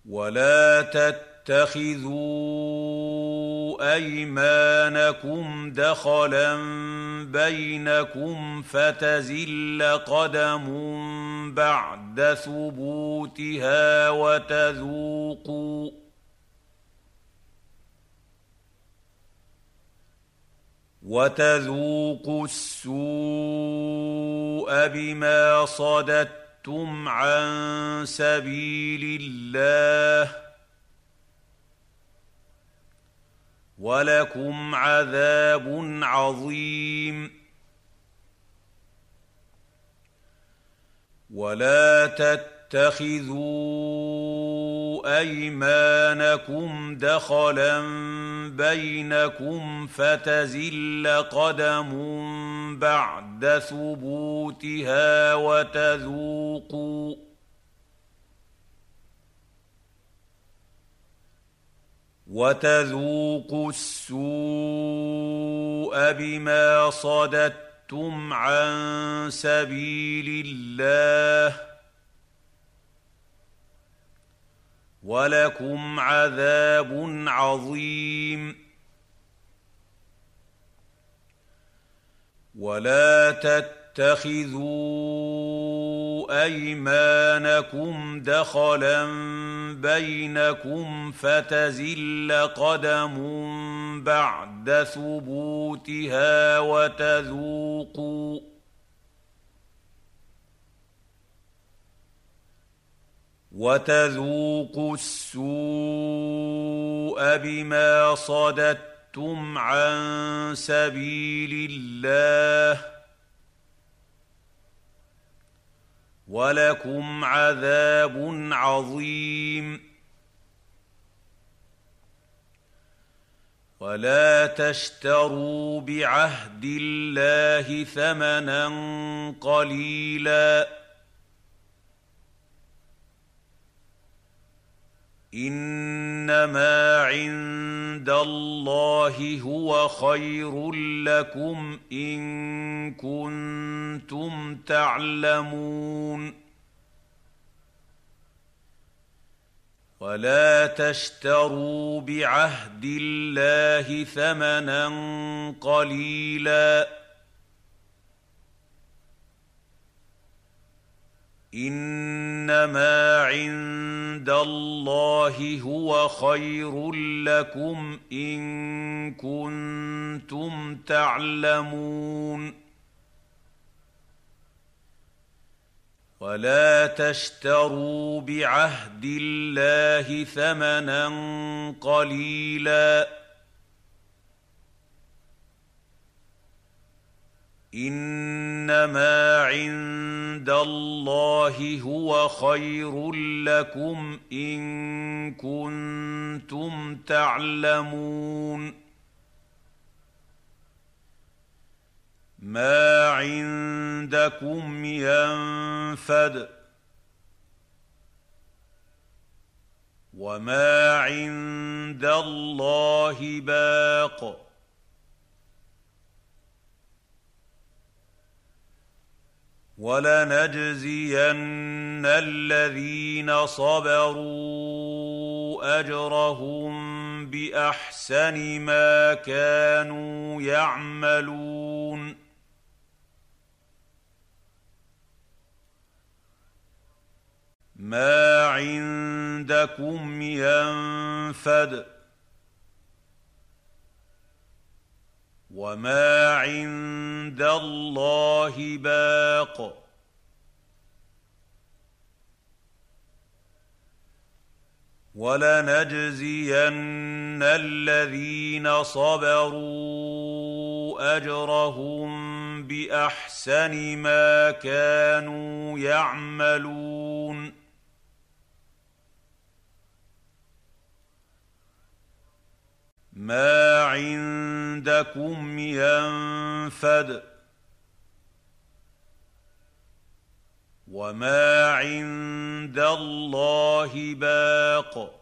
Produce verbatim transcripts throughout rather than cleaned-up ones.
ولا تتخذوا أيمانكم دخلا بينكم فتزل قدم بعد ثبوتها وتذوقوا وتذوقوا السوء بما صددتم عن سبيل الله ولكم عذاب عظيم. ولا تتخذوا أيمانكم دخلا بينكم فتزل قدم بعد ثبوتها وتذوقوا وتذوقوا السوء بما صددتم عن سبيل الله ولكم عذاب عظيم. ولا تتخذوا أيمانكم دخلا بينكم فتزل قدم بعد ثبوتها وتذوقوا وتذوقوا السوء بما صددتم عن سبيل الله ولكم عذاب عظيم. ولا تشتروا بعهد الله ثمنا قليلا إنما عند الله هو خير لكم إن كنتم تعلمون. ولا تشتروا بعهد الله ثمنا قليلا إنما عند الله هو خير لكم إن كنتم تعلمون. ولا تشتروا بعهد الله ثمنا قليلا إنما عند الله هو خير لكم إن كنتم تعلمون. ما عندكم ينفد وما عند الله باق ولنجزين الذين صبروا أجرهم بأحسن ما كانوا يعملون. ما عندكم ينفد وما عند الله باق ولنجزين الذين صبروا أجرهم بأحسن ما كانوا يعملون. ما عندكم ينفد وما عند الله باق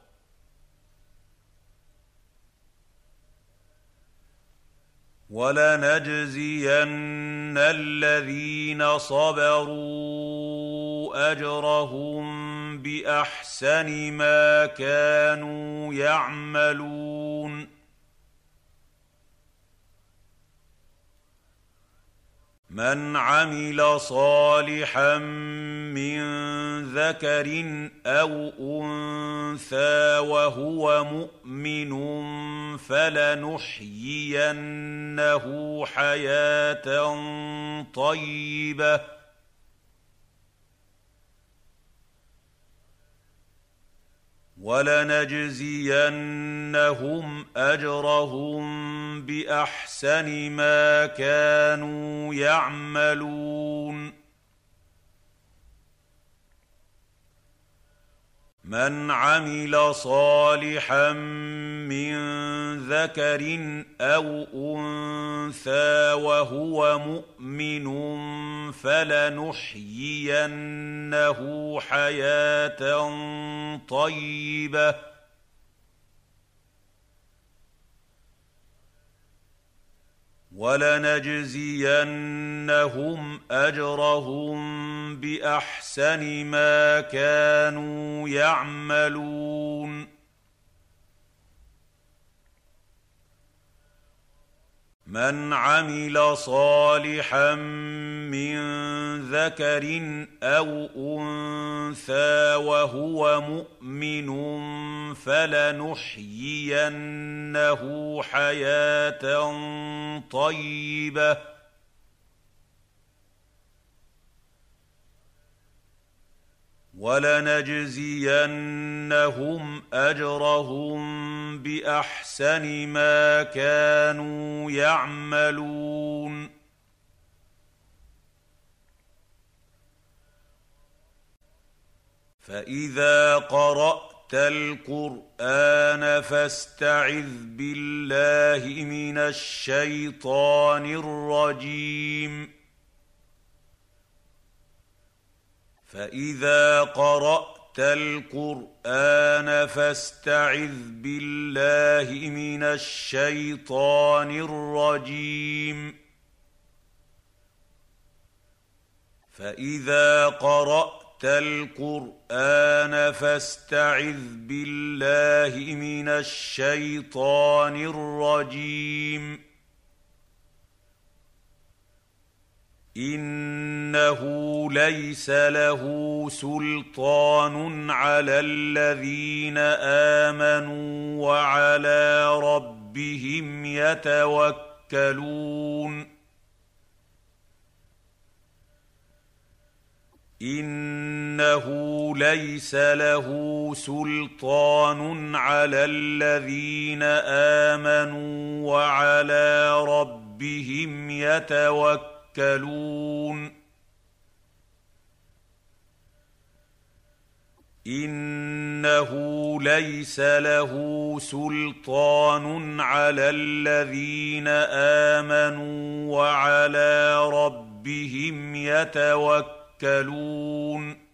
ولنجزين الذين صبروا أجرهم بأحسن ما كانوا يعملون من عمل صالحا من ذكر أو أنثى وهو مؤمن فلنحيينه حياة طيبة ولنجزينهم أجرهم بأحسن ما كانوا يعملون من عمل صالحا من ذكر أو أنثى وهو مؤمن فلنحيينه حياة طيبة ولنجزينهم أجرهم بأحسن ما كانوا يعملون من عمل صالحا من ذكر أو أنثى وهو مؤمن فلنحيينه حياة طيبة ولنجزينهم أجرهم بأحسن ما كانوا يعملون فإذا قرأت القرآن فاستعذ بالله من الشيطان الرجيم فإذا قرأت القرآن فاستعذ بالله من الشيطان الرجيم فإذا قرأت القرآن فاستعذ بالله من الشيطان الرجيم إنه ليس له سلطان على الذين آمنوا وعلى ربهم يتوكلون إنه ليس له سلطان على الذين آمنوا وعلى ربهم يتوكلون يتوكلون إنه ليس له سلطان على الذين آمنوا وعلى ربهم يتوكلون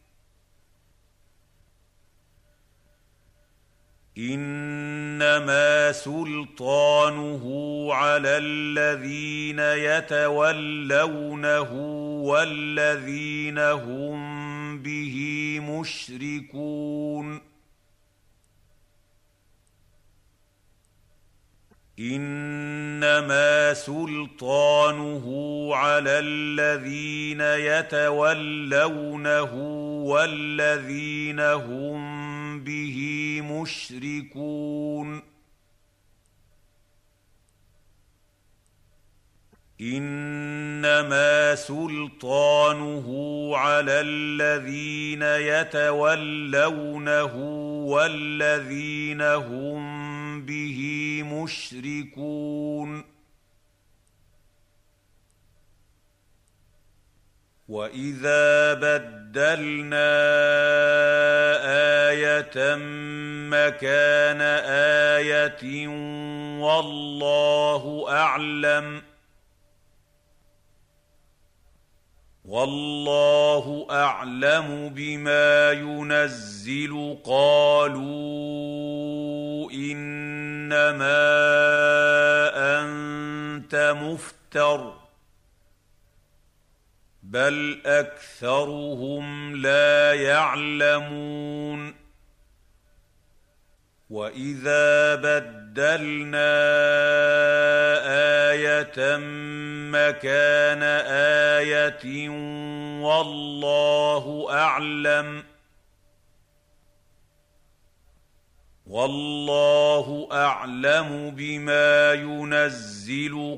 إنما سلطانه على الذين يتولونه والذين هم به مشركون إنما سلطانه على الذين يتولونه والذين هم به مشركون إنما سلطانه على الذين يتولونه والذين هم به مشركون وإذا بدلنا آية مكان آية والله أعلم والله أعلم بما ينزل قالوا إنما أنت مفتر بل أكثرهم لا يعلمون وإذا بدلنا آية مكان آية والله أعلم والله أعلم بما ينزل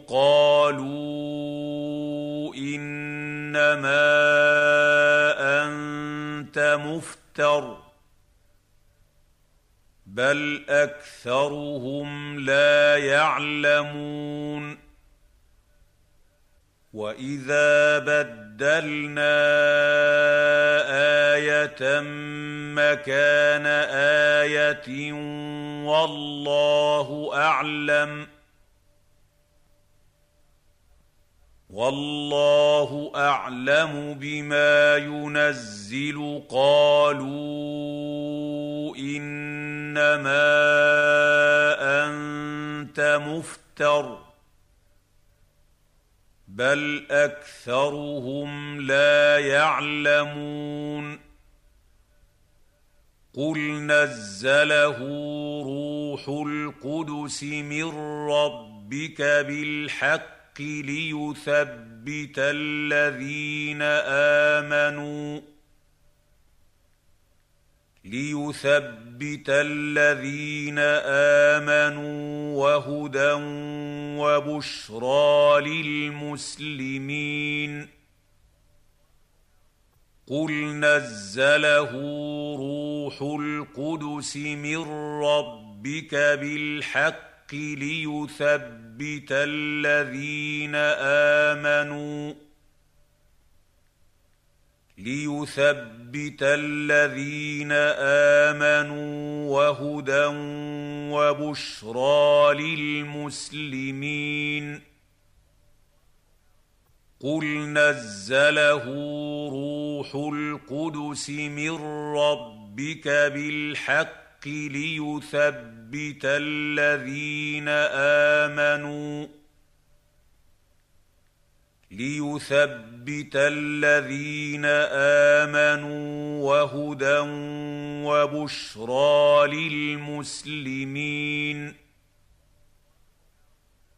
قالوا إنما أنت مفتر بل أكثرهم لا يعلمون وإذا بدلنا آية مكان آية والله أعلم والله أعلم بما ينزل قالوا إنما أنت مفتر بل أكثرهم لا يعلمون قل نزله روح القدس من ربك بالحق ليثبت الذين آمنوا ليثبت الذين آمنوا وهدى وبشرى للمسلمين قل نزله روح القدس من ربك بالحق ليثبت الذين آمنوا ليثبت الذين آمنوا وهدى وبشرى للمسلمين قل نزله روح القدس من ربك بالحق ليثبت الذين آمنوا ليثبت الذين آمنوا وهدى وبشرى للمسلمين